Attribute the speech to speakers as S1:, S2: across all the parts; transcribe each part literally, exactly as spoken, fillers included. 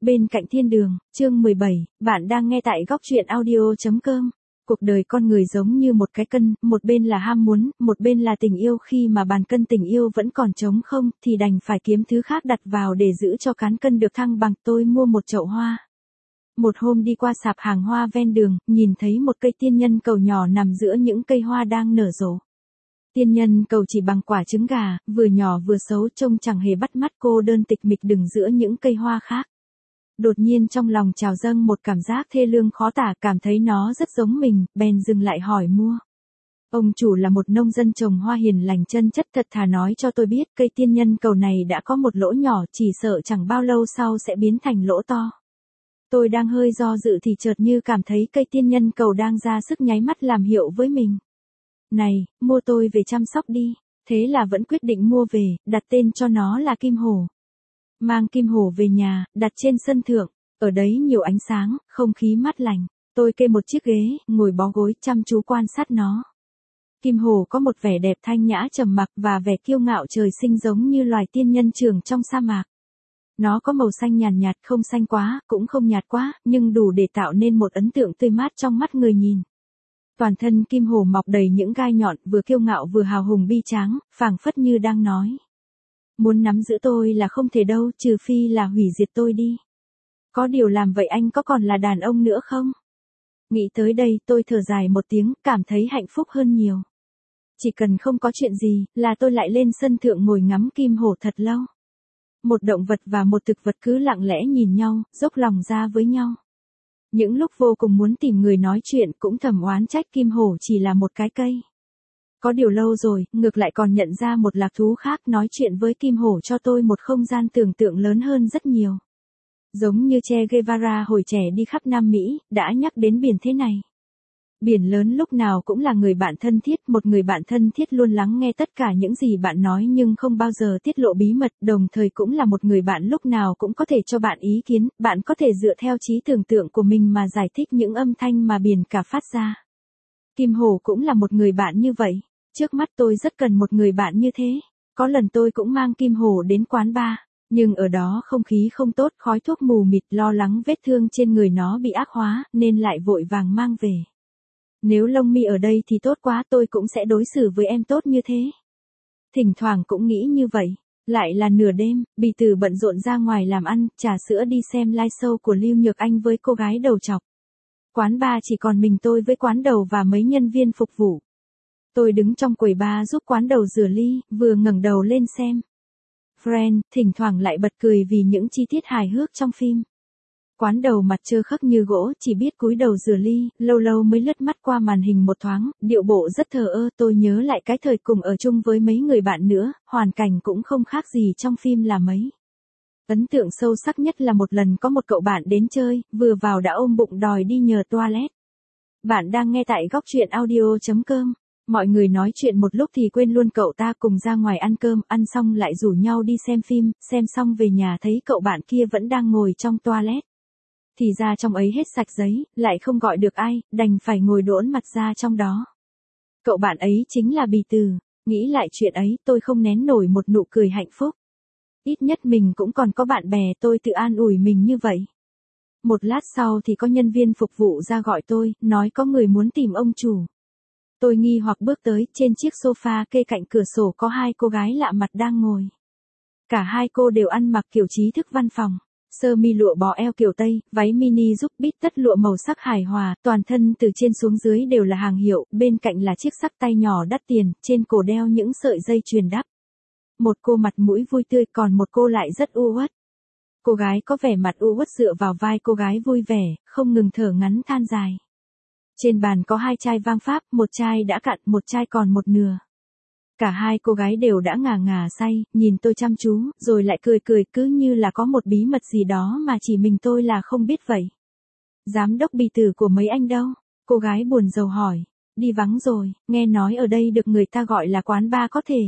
S1: Bên cạnh thiên đường, chương mười bảy, bạn đang nghe tại góc truyện audio chấm com. Cuộc đời con người giống như một cái cân, một bên là ham muốn, một bên là tình yêu. Khi mà bàn cân tình yêu vẫn còn trống không, thì đành phải kiếm thứ khác đặt vào để giữ cho cán cân được thăng bằng. Tôi mua một chậu hoa. Một hôm đi qua sạp hàng hoa ven đường, nhìn thấy một cây tiên nhân cầu nhỏ nằm giữa những cây hoa đang nở rộ. Tiên nhân cầu chỉ bằng quả trứng gà, vừa nhỏ vừa xấu, trông chẳng hề bắt mắt, cô đơn tịch mịch đứng giữa những cây hoa khác. Đột nhiên trong lòng trào dâng một cảm giác thê lương khó tả, cảm thấy nó rất giống mình, bèn dừng lại hỏi mua. Ông chủ là một nông dân trồng hoa hiền lành chân chất, thật thà nói cho tôi biết cây tiên nhân cầu này đã có một lỗ nhỏ, chỉ sợ chẳng bao lâu sau sẽ biến thành lỗ to. Tôi đang hơi do dự thì chợt như cảm thấy cây tiên nhân cầu đang ra sức nháy mắt làm hiệu với mình. Này, mua tôi về chăm sóc đi. Thế là vẫn quyết định mua về, đặt tên cho nó là Kim Hổ. Mang Kim Hổ về nhà, đặt trên sân thượng, ở đấy nhiều ánh sáng, không khí mát lành. Tôi kê một chiếc ghế, ngồi bó gối, chăm chú quan sát nó. Kim Hổ có một vẻ đẹp thanh nhã trầm mặc và vẻ kiêu ngạo trời sinh giống như loài tiên nhân trưởng trong sa mạc. Nó có màu xanh nhàn nhạt, không xanh quá, cũng không nhạt quá, nhưng đủ để tạo nên một ấn tượng tươi mát trong mắt người nhìn. Toàn thân Kim Hổ mọc đầy những gai nhọn, vừa kiêu ngạo vừa hào hùng bi tráng, phảng phất như đang nói. Muốn nắm giữ tôi là không thể đâu, trừ phi là hủy diệt tôi đi. Có điều làm vậy anh có còn là đàn ông nữa không? Nghĩ tới đây tôi thở dài một tiếng, cảm thấy hạnh phúc hơn nhiều. Chỉ cần không có chuyện gì, là tôi lại lên sân thượng ngồi ngắm Kim Hổ thật lâu. Một động vật và một thực vật cứ lặng lẽ nhìn nhau, dốc lòng ra với nhau. Những lúc vô cùng muốn tìm người nói chuyện cũng thầm oán trách Kim Hổ chỉ là một cái cây. Có điều lâu rồi, ngược lại còn nhận ra một lạc thú khác, nói chuyện với Kim Hổ cho tôi một không gian tưởng tượng lớn hơn rất nhiều. Giống như Che Guevara hồi trẻ đi khắp Nam Mỹ, đã nhắc đến biển thế này. Biển lớn lúc nào cũng là người bạn thân thiết, một người bạn thân thiết luôn lắng nghe tất cả những gì bạn nói nhưng không bao giờ tiết lộ bí mật, đồng thời cũng là một người bạn lúc nào cũng có thể cho bạn ý kiến, bạn có thể dựa theo trí tưởng tượng của mình mà giải thích những âm thanh mà biển cả phát ra. Kim Hổ cũng là một người bạn như vậy. Trước mắt tôi rất cần một người bạn như thế. Có lần tôi cũng mang Kim Hổ đến quán bar, nhưng ở đó không khí không tốt, khói thuốc mù mịt, lo lắng vết thương trên người nó bị ác hóa, nên lại vội vàng mang về. Nếu Long Mi ở đây thì tốt quá, tôi cũng sẽ đối xử với em tốt như thế. Thỉnh thoảng cũng nghĩ như vậy. Lại là nửa đêm, Bì Tử bận rộn ra ngoài làm ăn, trà sữa đi xem live show của Lưu Nhược Anh với cô gái đầu trọc. Quán bar chỉ còn mình tôi với quán đầu và mấy nhân viên phục vụ. Tôi đứng trong quầy bar giúp quán đầu rửa ly, vừa ngẩng đầu lên xem Friend, thỉnh thoảng lại bật cười vì những chi tiết hài hước trong phim. Quán đầu mặt trơ khắc như gỗ, chỉ biết cúi đầu rửa ly, lâu lâu mới lướt mắt qua màn hình một thoáng, điệu bộ rất thờ ơ. Tôi nhớ lại cái thời cùng ở chung với mấy người bạn nữa, hoàn cảnh cũng không khác gì trong phim là mấy. Ấn tượng sâu sắc nhất là một lần có một cậu bạn đến chơi, vừa vào đã ôm bụng đòi đi nhờ toilet. Bạn đang nghe tại góc truyện audio chấm com. Mọi người nói chuyện một lúc thì quên luôn cậu ta, cùng ra ngoài ăn cơm, ăn xong lại rủ nhau đi xem phim, xem xong về nhà thấy cậu bạn kia vẫn đang ngồi trong toilet. Thì ra trong ấy hết sạch giấy, lại không gọi được ai, đành phải ngồi đỗn mặt ra trong đó. Cậu bạn ấy chính là Bì Tử. Nghĩ lại chuyện ấy, tôi không nén nổi một nụ cười hạnh phúc. Ít nhất mình cũng còn có bạn bè, tôi tự an ủi mình như vậy. Một lát sau thì có nhân viên phục vụ ra gọi tôi, nói có người muốn tìm ông chủ. Tôi nghi hoặc bước tới, trên chiếc sofa kê cạnh cửa sổ có hai cô gái lạ mặt đang ngồi. Cả hai cô đều ăn mặc kiểu trí thức văn phòng. Sơ mi lụa bó eo kiểu Tây, váy mini giúp bít tất lụa màu sắc hài hòa, toàn thân từ trên xuống dưới đều là hàng hiệu, bên cạnh là chiếc xắc tay nhỏ đắt tiền, trên cổ đeo những sợi dây chuyền đắp. Một cô mặt mũi vui tươi, còn một cô lại rất u uất. Cô gái có vẻ mặt u uất dựa vào vai cô gái vui vẻ, không ngừng thở ngắn than dài. Trên bàn có hai chai vang Pháp, một chai đã cạn, một chai còn một nửa. Cả hai cô gái đều đã ngà ngà say, nhìn tôi chăm chú, rồi lại cười cười, cứ như là có một bí mật gì đó mà chỉ mình tôi là không biết vậy. Giám đốc Bì Tử của mấy anh đâu? Cô gái buồn rầu hỏi. Đi vắng rồi, nghe nói ở đây được người ta gọi là quán bar có thể.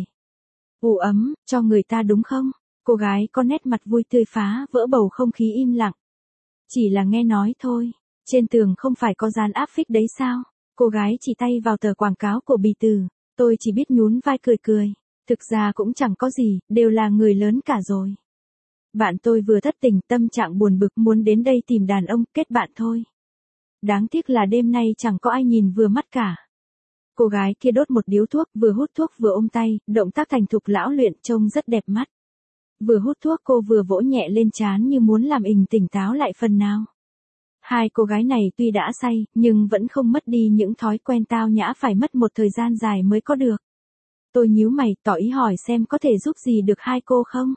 S1: Ủ ấm, cho người ta đúng không? Cô gái có nét mặt vui tươi phá vỡ bầu không khí im lặng. Chỉ là nghe nói thôi, trên tường không phải có dán áp phích đấy sao? Cô gái chỉ tay vào tờ quảng cáo của Bì Tử. Tôi chỉ biết nhún vai cười cười. Thực ra cũng chẳng có gì, đều là người lớn cả rồi. Bạn tôi vừa thất tình, tâm trạng buồn bực muốn đến đây tìm đàn ông, kết bạn thôi. Đáng tiếc là đêm nay chẳng có ai nhìn vừa mắt cả. Cô gái kia đốt một điếu thuốc, vừa hút thuốc vừa ôm tay, động tác thành thục lão luyện trông rất đẹp mắt. Vừa hút thuốc cô vừa vỗ nhẹ lên trán như muốn làm ình tỉnh táo lại phần nào. Hai cô gái này tuy đã say, nhưng vẫn không mất đi những thói quen tao nhã phải mất một thời gian dài mới có được. Tôi nhíu mày, tỏ ý hỏi xem có thể giúp gì được hai cô không?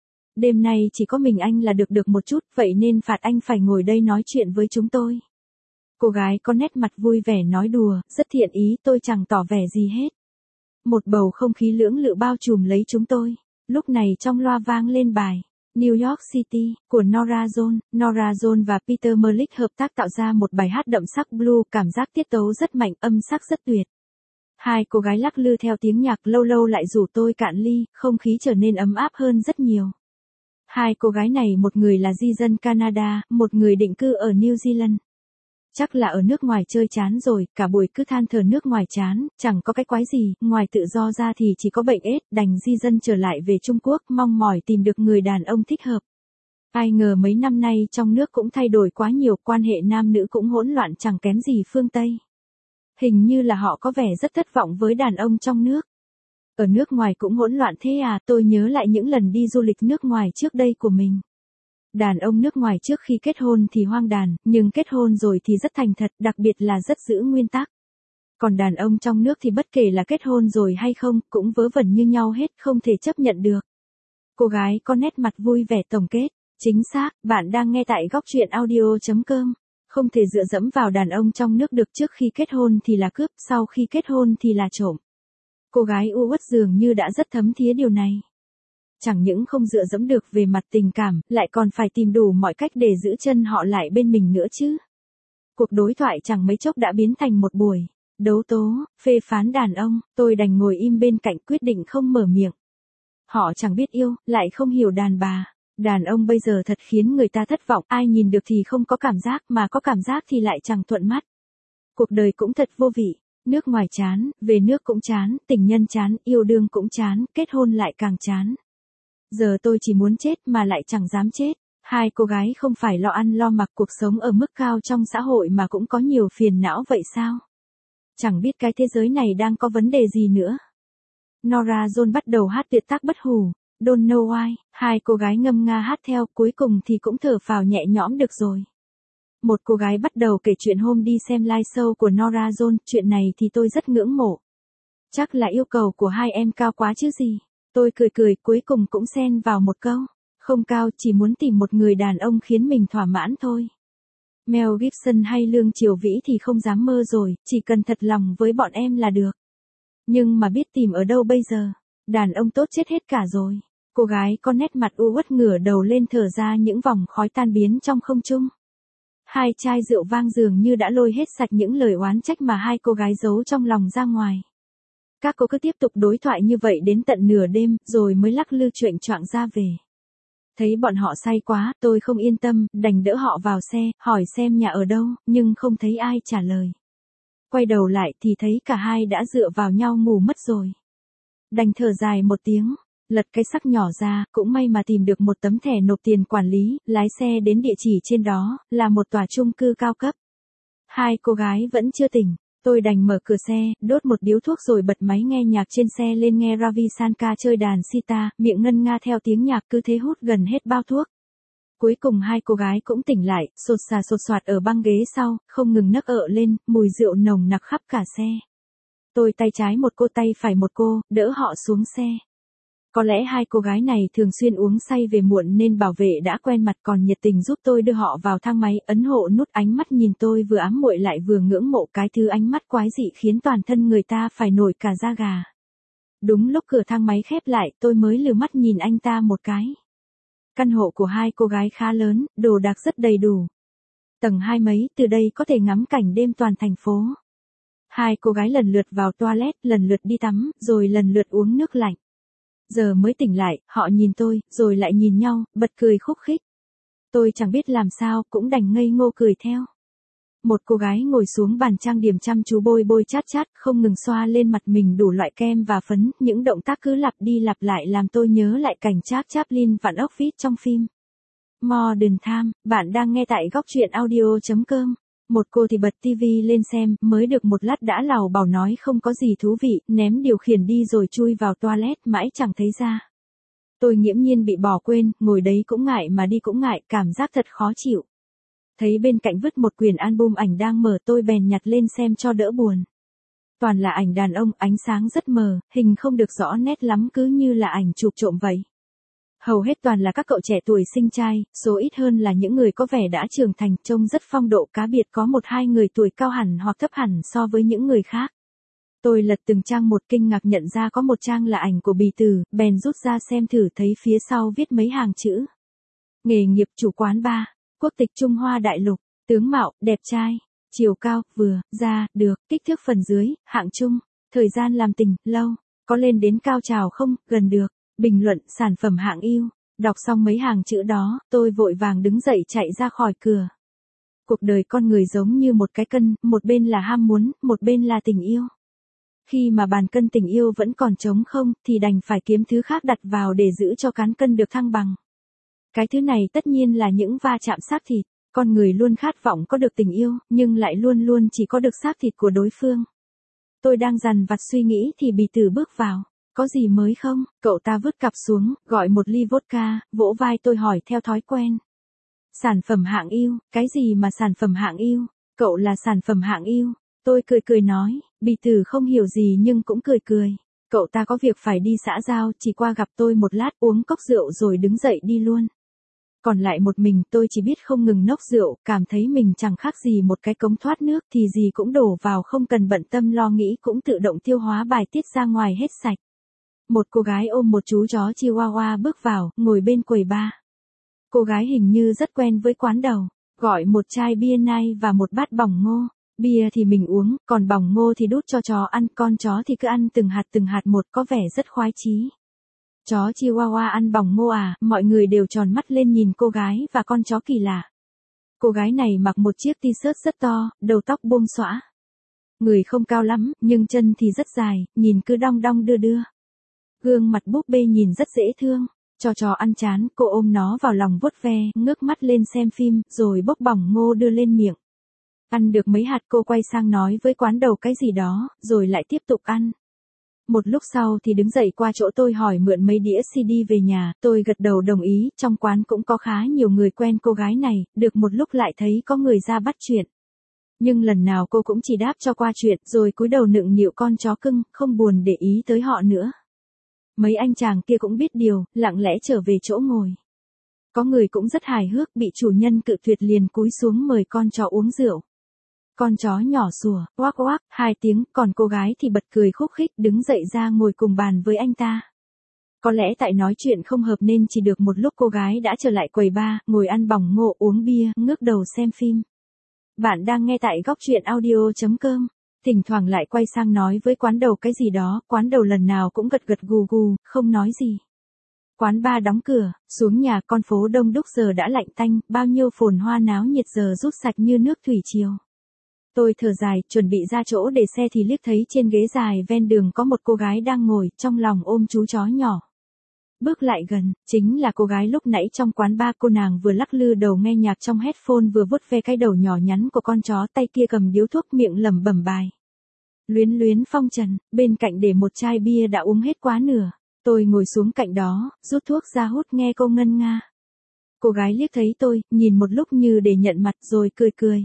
S1: Đêm nay chỉ có mình anh là được được một chút, vậy nên phạt anh phải ngồi đây nói chuyện với chúng tôi. Cô gái có nét mặt vui vẻ nói đùa, rất thiện ý, tôi chẳng tỏ vẻ gì hết. Một bầu không khí lưỡng lự bao trùm lấy chúng tôi. Lúc này trong loa vang lên bài New York City của Norah Jones. Norah Jones và Peter Malick hợp tác tạo ra một bài hát đậm sắc blue, cảm giác tiết tấu rất mạnh, âm sắc rất tuyệt. Hai cô gái lắc lư theo tiếng nhạc, lâu lâu lại rủ tôi cạn ly, không khí trở nên ấm áp hơn rất nhiều. Hai cô gái này một người là di dân Canada, một người định cư ở New Zealand. Chắc là ở nước ngoài chơi chán rồi, cả buổi cứ than thở nước ngoài chán, chẳng có cái quái gì, ngoài tự do ra thì chỉ có bệnh ết, đành di dân trở lại về Trung Quốc, mong mỏi tìm được người đàn ông thích hợp. Ai ngờ mấy năm nay trong nước cũng thay đổi quá nhiều, quan hệ nam nữ cũng hỗn loạn chẳng kém gì phương Tây. Hình như là họ có vẻ rất thất vọng với đàn ông trong nước. Ở nước ngoài cũng hỗn loạn thế à, tôi nhớ lại những lần đi du lịch nước ngoài trước đây của mình. Đàn ông nước ngoài trước khi kết hôn thì hoang đàn, nhưng kết hôn rồi thì rất thành thật, đặc biệt là rất giữ nguyên tắc. Còn đàn ông trong nước thì bất kể là kết hôn rồi hay không, cũng vớ vẩn như nhau hết, không thể chấp nhận được. Cô gái có nét mặt vui vẻ tổng kết. Chính xác, bạn đang nghe tại góc truyện audio chấm com. Không thể dựa dẫm vào đàn ông trong nước được, trước khi kết hôn thì là cướp, sau khi kết hôn thì là trộm. Cô gái u uất dường như đã rất thấm thía điều này. Chẳng những không dựa dẫm được về mặt tình cảm, lại còn phải tìm đủ mọi cách để giữ chân họ lại bên mình nữa chứ. Cuộc đối thoại chẳng mấy chốc đã biến thành một buổi đấu tố, phê phán đàn ông, tôi đành ngồi im bên cạnh quyết định không mở miệng. Họ chẳng biết yêu, lại không hiểu đàn bà. Đàn ông bây giờ thật khiến người ta thất vọng, ai nhìn được thì không có cảm giác, mà có cảm giác thì lại chẳng thuận mắt. Cuộc đời cũng thật vô vị, nước ngoài chán, về nước cũng chán, tình nhân chán, yêu đương cũng chán, kết hôn lại càng chán. Giờ tôi chỉ muốn chết mà lại chẳng dám chết. Hai cô gái không phải lo ăn lo mặc, cuộc sống ở mức cao trong xã hội mà cũng có nhiều phiền não vậy sao? Chẳng biết cái thế giới này đang có vấn đề gì nữa. Norah Jones bắt đầu hát tuyệt tác bất hủ, Don't Know Why, hai cô gái ngâm nga hát theo, cuối cùng thì cũng thở phào nhẹ nhõm được rồi. Một cô gái bắt đầu kể chuyện hôm đi xem live show của Norah Jones, chuyện này thì tôi rất ngưỡng mộ. Chắc là yêu cầu của hai em cao quá chứ gì. Tôi cười cười, cuối cùng cũng xen vào một câu. Không cao, chỉ muốn tìm một người đàn ông khiến mình thỏa mãn thôi. Mel Gibson hay Lương Triều Vĩ thì không dám mơ rồi, chỉ cần thật lòng với bọn em là được. Nhưng mà biết tìm ở đâu bây giờ? Đàn ông tốt chết hết cả rồi. Cô gái có nét mặt u uất ngửa đầu lên thở ra những vòng khói tan biến trong không trung. Hai chai rượu vang dường như đã lôi hết sạch những lời oán trách mà hai cô gái giấu trong lòng ra ngoài. Các cô cứ tiếp tục đối thoại như vậy đến tận nửa đêm, rồi mới lắc lư choạng choạng ra về. Thấy bọn họ say quá, tôi không yên tâm, đành đỡ họ vào xe, hỏi xem nhà ở đâu, nhưng không thấy ai trả lời. Quay đầu lại thì thấy cả hai đã dựa vào nhau ngủ mất rồi. Đành thở dài một tiếng, lật cái xắc nhỏ ra, cũng may mà tìm được một tấm thẻ nộp tiền quản lý, lái xe đến địa chỉ trên đó, là một tòa chung cư cao cấp. Hai cô gái vẫn chưa tỉnh. Tôi đành mở cửa xe, đốt một điếu thuốc rồi bật máy nghe nhạc trên xe lên nghe Ravi Shankar chơi đàn sitar, miệng ngân nga theo tiếng nhạc, cứ thế hút gần hết bao thuốc. Cuối cùng hai cô gái cũng tỉnh lại, sột xà sột soạt ở băng ghế sau, không ngừng nấc ợ lên, mùi rượu nồng nặc khắp cả xe. Tôi tay trái một cô tay phải một cô, đỡ họ xuống xe. Có lẽ hai cô gái này thường xuyên uống say về muộn nên bảo vệ đã quen mặt, còn nhiệt tình giúp tôi đưa họ vào thang máy, ấn hộ nút, ánh mắt nhìn tôi vừa ám muội lại vừa ngưỡng mộ, cái thứ ánh mắt quái dị khiến toàn thân người ta phải nổi cả da gà. Đúng lúc cửa thang máy khép lại, tôi mới lừa mắt nhìn anh ta một cái. Căn hộ của hai cô gái khá lớn, đồ đạc rất đầy đủ. Tầng hai mấy, từ đây có thể ngắm cảnh đêm toàn thành phố. Hai cô gái lần lượt vào toilet, lần lượt đi tắm, rồi lần lượt uống nước lạnh. Giờ mới tỉnh lại, họ nhìn tôi, rồi lại nhìn nhau, bật cười khúc khích. Tôi chẳng biết làm sao, cũng đành ngây ngô cười theo. Một cô gái ngồi xuống bàn trang điểm chăm chú bôi bôi chát chát, không ngừng xoa lên mặt mình đủ loại kem và phấn, những động tác cứ lặp đi lặp lại làm tôi nhớ lại cảnh Charles Chaplin vặn ốc vít trong phim Modern Times. Bạn đang nghe tại góc truyện audio chấm com. Một cô thì bật tivi lên xem, mới được một lát đã làu bảo nói không có gì thú vị, ném điều khiển đi rồi chui vào toilet mãi chẳng thấy ra. Tôi nghiễm nhiên bị bỏ quên, ngồi đấy cũng ngại mà đi cũng ngại, cảm giác thật khó chịu. Thấy bên cạnh vứt một quyển album ảnh đang mở, tôi bèn nhặt lên xem cho đỡ buồn. Toàn là ảnh đàn ông, ánh sáng rất mờ, hình không được rõ nét lắm, cứ như là ảnh chụp trộm vậy. Hầu hết toàn là các cậu trẻ tuổi xinh trai, số ít hơn là những người có vẻ đã trưởng thành, trông rất phong độ cá biệt, có một hai người tuổi cao hẳn hoặc thấp hẳn so với những người khác. Tôi lật từng trang một, kinh ngạc nhận ra có một trang là ảnh của Bì Tử, bèn rút ra xem thử, thấy phía sau viết mấy hàng chữ. Nghề nghiệp chủ quán bar, quốc tịch Trung Hoa Đại Lục, tướng mạo, đẹp trai, chiều cao, vừa, da, được, kích thước phần dưới, hạng trung, thời gian làm tình, lâu, có lên đến cao trào không, gần được, bình luận, sản phẩm hạng ưu. Đọc xong mấy hàng chữ đó, tôi vội vàng đứng dậy chạy ra khỏi cửa. Cuộc đời con người giống như một cái cân, một bên là ham muốn, một bên là tình yêu. Khi mà bàn cân tình yêu vẫn còn trống không, thì đành phải kiếm thứ khác đặt vào để giữ cho cán cân được thăng bằng. Cái thứ này tất nhiên là những va chạm xác thịt. Con người luôn khát vọng có được tình yêu, nhưng lại luôn luôn chỉ có được xác thịt của đối phương. Tôi đang dằn vặt suy nghĩ thì Bì Tử bước vào. Có gì mới không? Cậu ta vứt cặp xuống, gọi một ly vodka, vỗ vai tôi hỏi theo thói quen. Sản phẩm hạng ưu, cái gì mà sản phẩm hạng ưu? Cậu là sản phẩm hạng ưu. Tôi cười cười nói, Bì Tử không hiểu gì nhưng cũng cười cười. Cậu ta có việc phải đi xã giao, chỉ qua gặp tôi một lát, uống cốc rượu rồi đứng dậy đi luôn. Còn lại một mình, tôi chỉ biết không ngừng nốc rượu, cảm thấy mình chẳng khác gì một cái cống thoát nước, thì gì cũng đổ vào, không cần bận tâm lo nghĩ, cũng tự động tiêu hóa bài tiết ra ngoài hết sạch. Một cô gái ôm một chú chó Chihuahua bước vào, ngồi bên quầy bar. Cô gái hình như rất quen với quán đầu, gọi một chai bia nai và một bát bỏng ngô. Bia thì mình uống, còn bỏng ngô thì đút cho chó ăn, con chó thì cứ ăn từng hạt từng hạt một, có vẻ rất khoái chí. Chó Chihuahua ăn bỏng ngô à? Mọi người đều tròn mắt lên nhìn cô gái và con chó kỳ lạ. Cô gái này mặc một chiếc t-shirt rất to, đầu tóc buông xõa. Người không cao lắm, nhưng chân thì rất dài, nhìn cứ đong đong đưa đưa. Gương mặt búp bê nhìn rất dễ thương. Cho chó ăn chán, cô ôm nó vào lòng vuốt ve, ngước mắt lên xem phim, rồi bốc bỏng ngô đưa lên miệng. Ăn được mấy hạt cô quay sang nói với quán đầu cái gì đó, rồi lại tiếp tục ăn. Một lúc sau thì đứng dậy qua chỗ tôi hỏi mượn mấy đĩa xê đê về nhà, tôi gật đầu đồng ý, trong quán cũng có khá nhiều người quen cô gái này, được một lúc lại thấy có người ra bắt chuyện. Nhưng lần nào cô cũng chỉ đáp cho qua chuyện, rồi cúi đầu nựng nịu con chó cưng, không buồn để ý tới họ nữa. Mấy anh chàng kia cũng biết điều, lặng lẽ trở về chỗ ngồi. Có người cũng rất hài hước, bị chủ nhân cự tuyệt liền cúi xuống mời con chó uống rượu. Con chó nhỏ sủa, oác oác, hai tiếng, còn cô gái thì bật cười khúc khích, đứng dậy ra ngồi cùng bàn với anh ta. Có lẽ tại nói chuyện không hợp nên chỉ được một lúc cô gái đã trở lại quầy bar, ngồi ăn bỏng ngô, uống bia, ngước đầu xem phim. Bạn đang nghe tại góc truyện audio chấm com. Thỉnh thoảng lại quay sang nói với quán đầu cái gì đó, quán đầu lần nào cũng gật gật gù gù, không nói gì. Quán bar đóng cửa, xuống nhà, con phố đông đúc giờ đã lạnh tanh, bao nhiêu phồn hoa náo nhiệt giờ rút sạch như nước thủy triều. Tôi thở dài, chuẩn bị ra chỗ để xe thì liếc thấy trên ghế dài ven đường có một cô gái đang ngồi, trong lòng ôm chú chó nhỏ. Bước lại gần, chính là cô gái lúc nãy trong quán bar. Cô nàng vừa lắc lư đầu nghe nhạc trong headphone vừa vuốt ve cái đầu nhỏ nhắn của con chó, tay kia cầm điếu thuốc, miệng lẩm bẩm bài. Luyến luyến phong trần, bên cạnh để một chai bia đã uống hết quá nửa. Tôi ngồi xuống cạnh đó, rút thuốc ra hút nghe cô ngân nga. Cô gái liếc thấy tôi, nhìn một lúc như để nhận mặt rồi cười cười.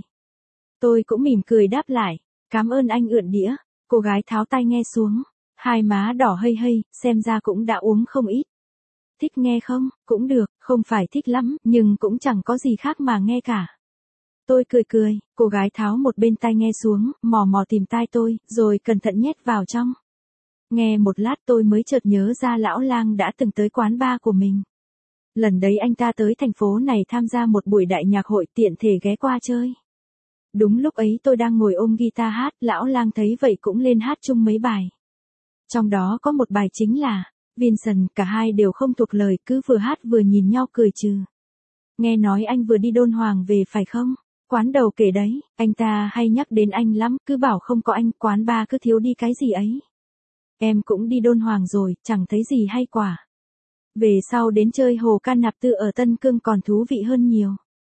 S1: Tôi cũng mỉm cười đáp lại, cảm ơn anh ượn đĩa. Cô gái tháo tai nghe xuống, hai má đỏ hây hây, xem ra cũng đã uống không ít. Thích nghe không? Cũng được, không phải thích lắm, nhưng cũng chẳng có gì khác mà nghe cả. Tôi cười cười, cô gái tháo một bên tai nghe xuống, mò mò tìm tai tôi, rồi cẩn thận nhét vào trong. Nghe một lát tôi mới chợt nhớ ra lão lang đã từng tới quán bar của mình. Lần đấy anh ta tới thành phố này tham gia một buổi đại nhạc hội, tiện thể ghé qua chơi. Đúng lúc ấy tôi đang ngồi ôm guitar hát, lão lang thấy vậy cũng lên hát chung mấy bài. Trong đó có một bài chính là Vincent, cả hai đều không thuộc lời, cứ vừa hát vừa nhìn nhau cười trừ. Nghe nói anh vừa đi Đôn Hoàng về phải không? quán đầu kể đấy, anh ta hay nhắc đến anh lắm, cứ bảo không có anh, quán bar cứ thiếu đi cái gì ấy. Em cũng đi Đôn Hoàng rồi, chẳng thấy gì hay quả. Về sau đến chơi hồ Can Nạp Tư ở Tân Cương còn thú vị hơn nhiều.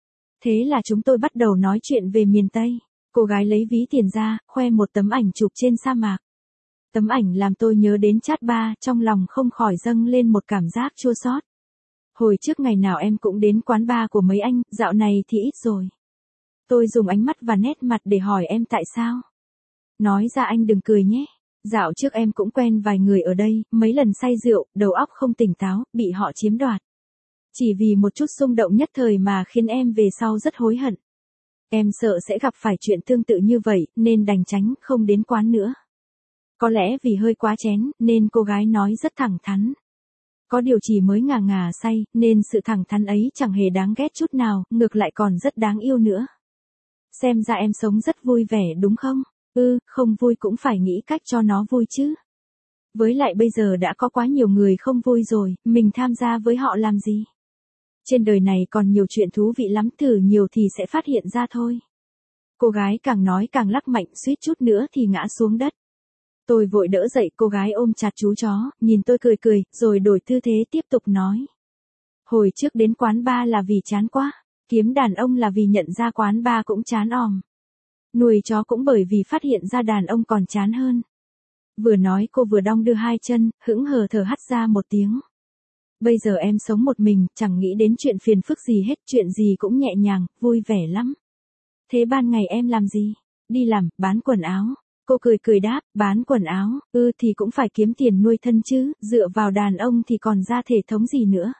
S1: Thế là chúng tôi bắt đầu nói chuyện về miền Tây. Cô gái lấy ví tiền ra, khoe một tấm ảnh chụp trên sa mạc. Tấm ảnh làm tôi nhớ đến Chát Ba, trong lòng không khỏi dâng lên một cảm giác chua xót. Hồi trước ngày nào em cũng đến quán bar của mấy anh, dạo này thì ít rồi. Tôi dùng ánh mắt và nét mặt để hỏi em tại sao. Nói ra anh đừng cười nhé. Dạo trước em cũng quen vài người ở đây, mấy lần say rượu, đầu óc không tỉnh táo, bị họ chiếm đoạt. Chỉ vì một chút xung động nhất thời mà khiến em về sau rất hối hận. Em sợ sẽ gặp phải chuyện tương tự như vậy, nên đành tránh không đến quán nữa. Có lẽ vì hơi quá chén, nên cô gái nói rất thẳng thắn. Có điều chỉ mới ngà ngà say, nên sự thẳng thắn ấy chẳng hề đáng ghét chút nào, ngược lại còn rất đáng yêu nữa. Xem ra em sống rất vui vẻ đúng không? Ừ, không vui cũng phải nghĩ cách cho nó vui chứ. Với lại bây giờ đã có quá nhiều người không vui rồi, mình tham gia với họ làm gì? Trên đời này còn nhiều chuyện thú vị lắm, thử nhiều thì sẽ phát hiện ra thôi. Cô gái càng nói càng lắc mạnh, suýt chút nữa thì ngã xuống đất. Tôi vội đỡ dậy cô gái ôm chặt chú chó, nhìn tôi cười cười, rồi đổi tư thế tiếp tục nói. Hồi trước đến quán bar là vì chán quá, kiếm đàn ông là vì nhận ra quán bar cũng chán òm. Nuôi chó cũng bởi vì phát hiện ra đàn ông còn chán hơn. Vừa nói cô vừa đong đưa hai chân, hững hờ thở hắt ra một tiếng. Bây giờ em sống một mình, chẳng nghĩ đến chuyện phiền phức gì hết, chuyện gì cũng nhẹ nhàng, vui vẻ lắm. Thế ban ngày em làm gì? Đi làm, bán quần áo. Cô cười cười đáp, bán quần áo, ư thì cũng phải kiếm tiền nuôi thân chứ, dựa vào đàn ông thì còn ra thể thống gì nữa.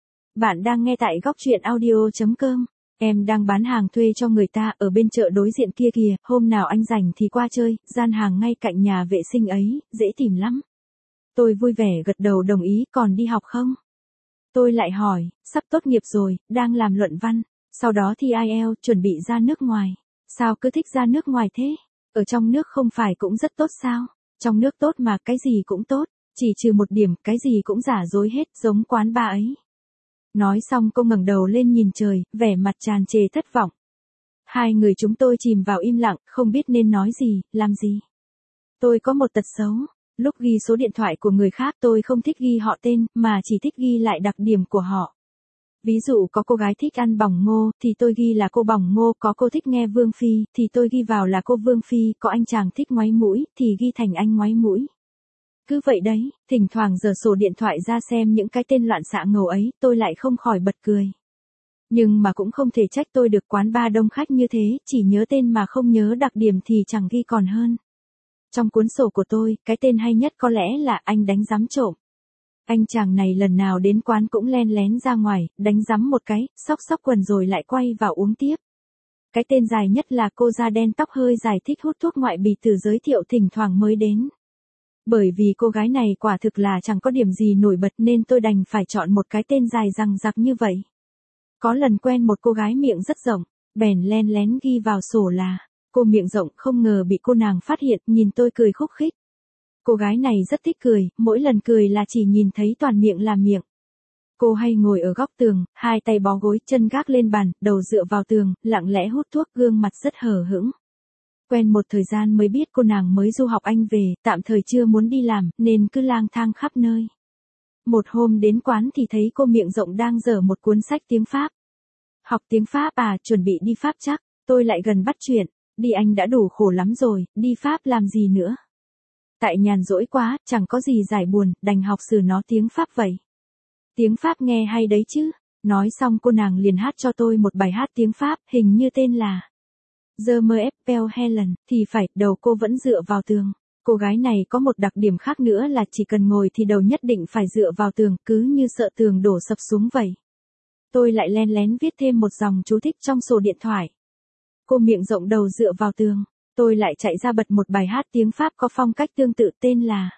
S1: Bạn đang nghe tại góc truyện audio chấm com. Em đang bán hàng thuê cho người ta ở bên chợ đối diện kia kìa, hôm nào anh rảnh thì qua chơi, gian hàng ngay cạnh nhà vệ sinh ấy, dễ tìm lắm. Tôi vui vẻ gật đầu đồng ý, còn đi học không? Tôi lại hỏi, sắp tốt nghiệp rồi, đang làm luận văn, sau đó thi ai eo, chuẩn bị ra nước ngoài. Sao cứ thích ra nước ngoài thế? Ở trong nước không phải cũng rất tốt sao? Trong nước tốt mà, cái gì cũng tốt, chỉ trừ một điểm, cái gì cũng giả dối hết, giống quán bar ấy. Nói xong cô ngẩng đầu lên nhìn trời, vẻ mặt tràn trề thất vọng. Hai người chúng tôi chìm vào im lặng, không biết nên nói gì, làm gì. Tôi có một tật xấu, lúc ghi số điện thoại của người khác tôi không thích ghi họ tên, mà chỉ thích ghi lại đặc điểm của họ. Ví dụ có cô gái thích ăn bỏng ngô, thì tôi ghi là cô bỏng ngô, có cô thích nghe Vương Phi, thì tôi ghi vào là cô Vương Phi, có anh chàng thích ngoáy mũi, thì ghi thành anh ngoáy mũi. Cứ vậy đấy, thỉnh thoảng giở sổ điện thoại ra xem những cái tên loạn xạ ngầu ấy, tôi lại không khỏi bật cười. Nhưng mà cũng không thể trách tôi được, quán bar đông khách như thế, chỉ nhớ tên mà không nhớ đặc điểm thì chẳng ghi còn hơn. Trong cuốn sổ của tôi, cái tên hay nhất có lẽ là anh đánh giám trộm. Anh chàng này lần nào đến quán cũng len lén ra ngoài, đánh giám một cái, xóc xóc quần rồi lại quay vào uống tiếp. Cái tên dài nhất là cô da đen tóc hơi dài thích hút thuốc ngoại bì từ giới thiệu thỉnh thoảng mới đến. Bởi vì cô gái này quả thực là chẳng có điểm gì nổi bật nên tôi đành phải chọn một cái tên dài dằng dặc như vậy. Có lần quen một cô gái miệng rất rộng, bèn len lén ghi vào sổ là cô miệng rộng, không ngờ bị cô nàng phát hiện, nhìn tôi cười khúc khích. Cô gái này rất thích cười, mỗi lần cười là chỉ nhìn thấy toàn miệng là miệng. Cô hay ngồi ở góc tường, hai tay bó gối, chân gác lên bàn, đầu dựa vào tường, lặng lẽ hút thuốc, gương mặt rất hờ hững. Quen một thời gian mới biết cô nàng mới du học Anh về, tạm thời chưa muốn đi làm, nên cứ lang thang khắp nơi. Một hôm đến quán thì thấy cô miệng rộng đang dở một cuốn sách tiếng Pháp. Học tiếng Pháp à, chuẩn bị đi Pháp chắc, tôi lại gần bắt chuyện, đi Anh đã đủ khổ lắm rồi, đi Pháp làm gì nữa. Tại nhàn rỗi quá, chẳng có gì giải buồn, đành học sử nó tiếng Pháp vậy. Tiếng Pháp nghe hay đấy chứ. Nói xong cô nàng liền hát cho tôi một bài hát tiếng Pháp, hình như tên là Je m'appelle Helen, thì phải, đầu cô vẫn dựa vào tường. Cô gái này có một đặc điểm khác nữa là chỉ cần ngồi thì đầu nhất định phải dựa vào tường, cứ như sợ tường đổ sập xuống vậy. Tôi lại len lén viết thêm một dòng chú thích trong sổ điện thoại. Cô miệng rộng đầu dựa vào tường. Tôi lại chạy ra bật một bài hát tiếng Pháp có phong cách tương tự tên là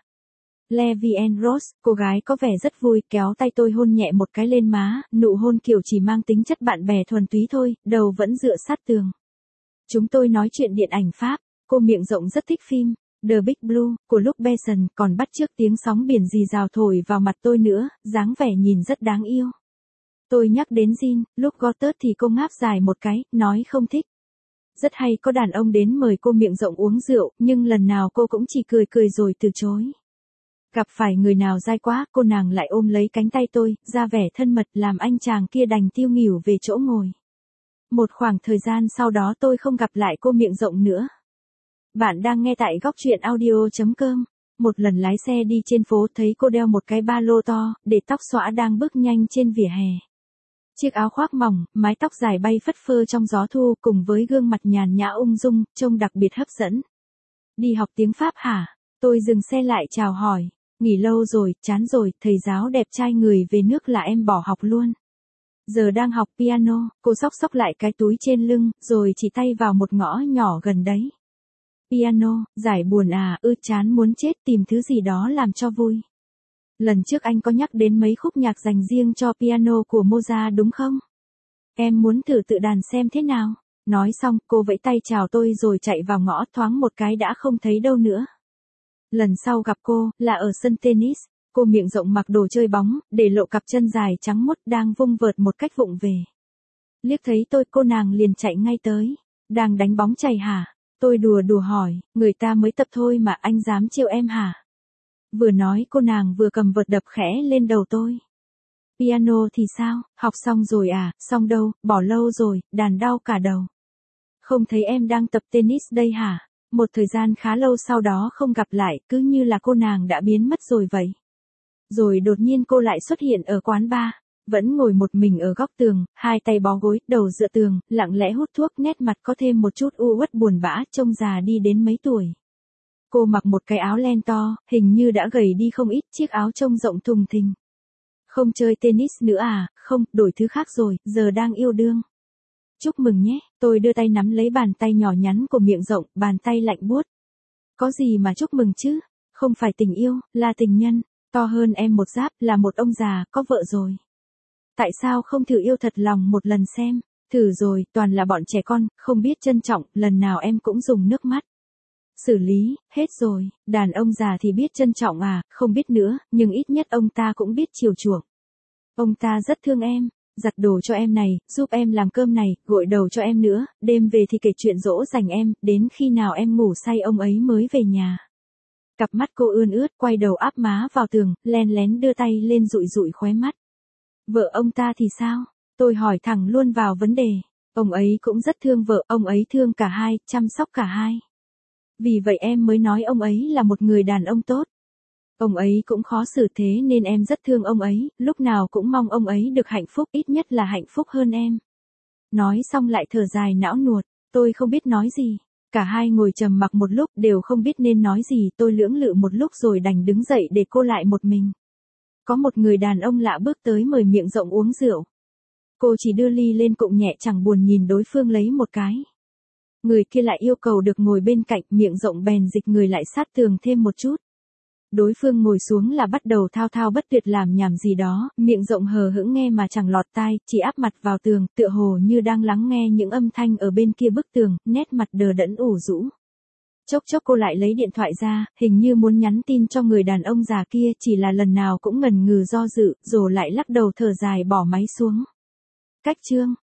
S1: La Vie en Rose. Cô gái có vẻ rất vui, kéo tay tôi hôn nhẹ một cái lên má, nụ hôn kiểu chỉ mang tính chất bạn bè thuần túy thôi, đầu vẫn dựa sát tường. Chúng tôi nói chuyện điện ảnh Pháp, cô miệng rộng rất thích phim The Big Blue của Luc Besson, còn bắt chước tiếng sóng biển rì rào thổi vào mặt tôi nữa, dáng vẻ nhìn rất đáng yêu. Tôi nhắc đến Jean, Luc Goddard thì cô ngáp dài một cái, nói không thích. rất hay có đàn ông đến mời cô miệng rộng uống rượu, nhưng lần nào cô cũng chỉ cười cười rồi từ chối. Gặp phải người nào dai quá, cô nàng lại ôm lấy cánh tay tôi, ra vẻ thân mật làm anh chàng kia đành tiêu nghỉu về chỗ ngồi. Một khoảng thời gian sau đó tôi không gặp lại cô miệng rộng nữa. Bạn đang nghe tại góc truyện audio chấm com. Một lần lái xe đi trên phố thấy cô đeo một cái ba lô to, để tóc xõa đang bước nhanh trên vỉa hè. Chiếc áo khoác mỏng, mái tóc dài bay phất phơ trong gió thu cùng với gương mặt nhàn nhã ung dung, trông đặc biệt hấp dẫn. Đi học tiếng Pháp hả? Tôi dừng xe lại chào hỏi. Nghỉ lâu rồi, chán rồi, thầy giáo đẹp trai người về nước là em bỏ học luôn. Giờ đang học piano, cô xốc xốc lại cái túi trên lưng, rồi chỉ tay vào một ngõ nhỏ gần đấy. Piano, giải buồn à, ư chán muốn chết, tìm thứ gì đó làm cho vui. Lần trước anh có nhắc đến mấy khúc nhạc dành riêng cho piano của Mozart đúng không? Em muốn thử tự đàn xem thế nào. Nói xong, cô vẫy tay chào tôi rồi chạy vào ngõ, thoáng một cái đã không thấy đâu nữa. Lần sau gặp cô, là ở sân tennis. Cô miệng rộng mặc đồ chơi bóng, để lộ cặp chân dài trắng muốt đang vung vợt một cách vụng về. Liếc thấy tôi, cô nàng liền chạy ngay tới. Đang đánh bóng chày hả? Tôi đùa đùa hỏi, người ta mới tập thôi mà anh dám trêu em hả? Vừa nói cô nàng vừa cầm vợt đập khẽ lên đầu tôi. Piano thì sao, học xong rồi à? Xong đâu, bỏ lâu rồi, đàn đau cả đầu. Không thấy em đang tập tennis đây hả? Một thời gian khá lâu sau đó không gặp lại, cứ như là cô nàng đã biến mất rồi vậy. Rồi đột nhiên cô lại xuất hiện ở quán bar, vẫn ngồi một mình ở góc tường, hai tay bó gối, đầu dựa tường, lặng lẽ hút thuốc, nét mặt có thêm một chút u uất buồn bã, trông già đi đến mấy tuổi. Cô mặc một cái áo len to, hình như đã gầy đi không ít, chiếc áo trông rộng thùng thình. Không chơi tennis nữa à? Không, đổi thứ khác rồi, giờ đang yêu đương. Chúc mừng nhé, tôi đưa tay nắm lấy bàn tay nhỏ nhắn của miệng rộng, bàn tay lạnh buốt. Có gì mà chúc mừng chứ? Không phải tình yêu, là tình nhân, to hơn em một giáp, là một ông già, có vợ rồi. Tại sao không thử yêu thật lòng một lần xem? Thử rồi, toàn là bọn trẻ con, không biết trân trọng, lần nào em cũng dùng nước mắt. Xử lý, hết rồi, đàn ông già thì biết trân trọng à, không biết nữa, nhưng ít nhất ông ta cũng biết chiều chuộng. Ông ta rất thương em, giặt đồ cho em này, giúp em làm cơm này, gội đầu cho em nữa, đêm về thì kể chuyện dỗ dành em, đến khi nào em ngủ say ông ấy mới về nhà. Cặp mắt cô ươn ướt, quay đầu áp má vào tường, len lén đưa tay lên dụi dụi khóe mắt. Vợ ông ta thì sao? Tôi hỏi thẳng luôn vào vấn đề. Ông ấy cũng rất thương vợ, ông ấy thương cả hai, chăm sóc cả hai. Vì vậy em mới nói ông ấy là một người đàn ông tốt. Ông ấy cũng khó xử thế nên em rất thương ông ấy, lúc nào cũng mong ông ấy được hạnh phúc, ít nhất là hạnh phúc hơn em. Nói xong lại thở dài não nuột, tôi không biết nói gì. Cả hai ngồi trầm mặc một lúc đều không biết nên nói gì, tôi lưỡng lự một lúc rồi đành đứng dậy để cô lại một mình. Có một người đàn ông lạ bước tới mời miệng rộng uống rượu. Cô chỉ đưa ly lên cụng nhẹ chẳng buồn nhìn đối phương lấy một cái. Người kia lại yêu cầu được ngồi bên cạnh, miệng rộng bèn dịch người lại sát tường thêm một chút. Đối phương ngồi xuống là bắt đầu thao thao bất tuyệt làm nhảm gì đó, miệng rộng hờ hững nghe mà chẳng lọt tai, chỉ áp mặt vào tường, tựa hồ như đang lắng nghe những âm thanh ở bên kia bức tường, nét mặt đờ đẫn ủ rũ. Chốc chốc cô lại lấy điện thoại ra, hình như muốn nhắn tin cho người đàn ông già kia, chỉ là lần nào cũng ngần ngừ do dự, rồi lại lắc đầu thở dài bỏ máy xuống. Cách chương